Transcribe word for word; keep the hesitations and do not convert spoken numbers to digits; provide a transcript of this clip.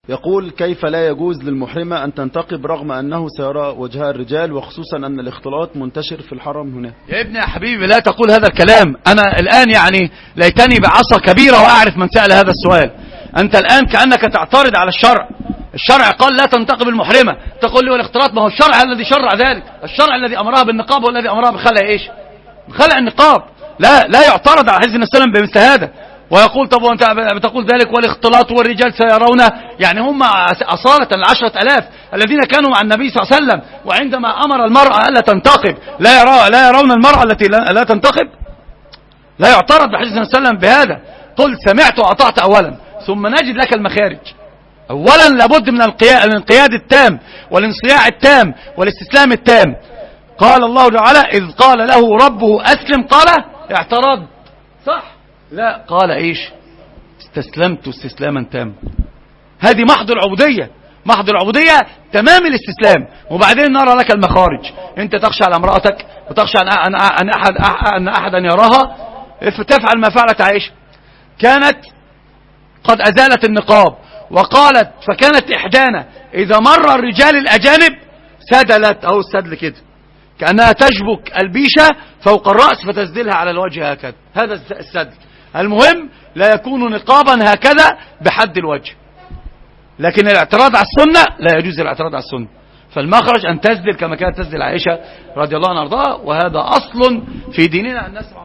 يقول: كيف لا يجوز للمحرمة أن تنتقب رغم أنه سيرى وجهها الرجال، وخصوصا أن الاختلاط منتشر في الحرم هنا؟ يا ابني يا حبيبي لا تقول هذا الكلام. أنا الآن يعني ليتني بعصا كبيرة وأعرف من سأل هذا السؤال. أنت الآن كأنك تعترض على الشرع. الشرع قال لا تنتقب المحرمة، تقول لي والاختلاط؟ ما هو الشرع الذي شرع ذلك. الشرع الذي أمرها بالنقاب هو الذي أمرها بخلع إيش؟ بخلع النقاب. لا لا يعترض على حديث النبي صلى الله عليه وسلم بمثل هذا. ويقول طب وانت بتقول ذلك والاختلاط والرجال سيرون؟ يعني هم أصالة العشرة ألاف الذين كانوا مع النبي صلى الله عليه وسلم، وعندما أمر المرأة ألا تنتقب لا يرى لا يرون المرأة التي لا, لا تنتقب؟ لا يعترض بحديث النبي صلى الله عليه وسلم بهذا. قل سمعت وأطعت أولا ثم نجد لك المخارج. أولا لابد من الانقياد التام والانصياع التام والاستسلام التام. قال الله تعالى: إذ قال له ربه أسلم قال اعترض، صح؟ لا، قال إيش؟ استسلمت استسلاما تام. هذه محض العبودية، محض العبودية تمام الاستسلام. وبعدين نرى لك المخارج. أنت تخشى على امرأتك وتخشى أن أحد أن أحدا يراها، فتفعل ما فعلت عائشة. كانت قد أزالت النقاب وقالت: فكانت إحدانا إذا مر الرجال الأجانب سدلت، أو السدل كده كأنها تشبك البيشة فوق الرأس فتسدلها على الوجه هكذا. هذا السدل. المهم لا يكون نقابا هكذا بحد الوجه. لكن الاعتراض على السنة لا يجوز الاعتراض على السنة. فالمخرج أن تسدل كما كانت تسدل عائشة رضي الله عنها وارضاها، وهذا أصل في ديننا أن نسمع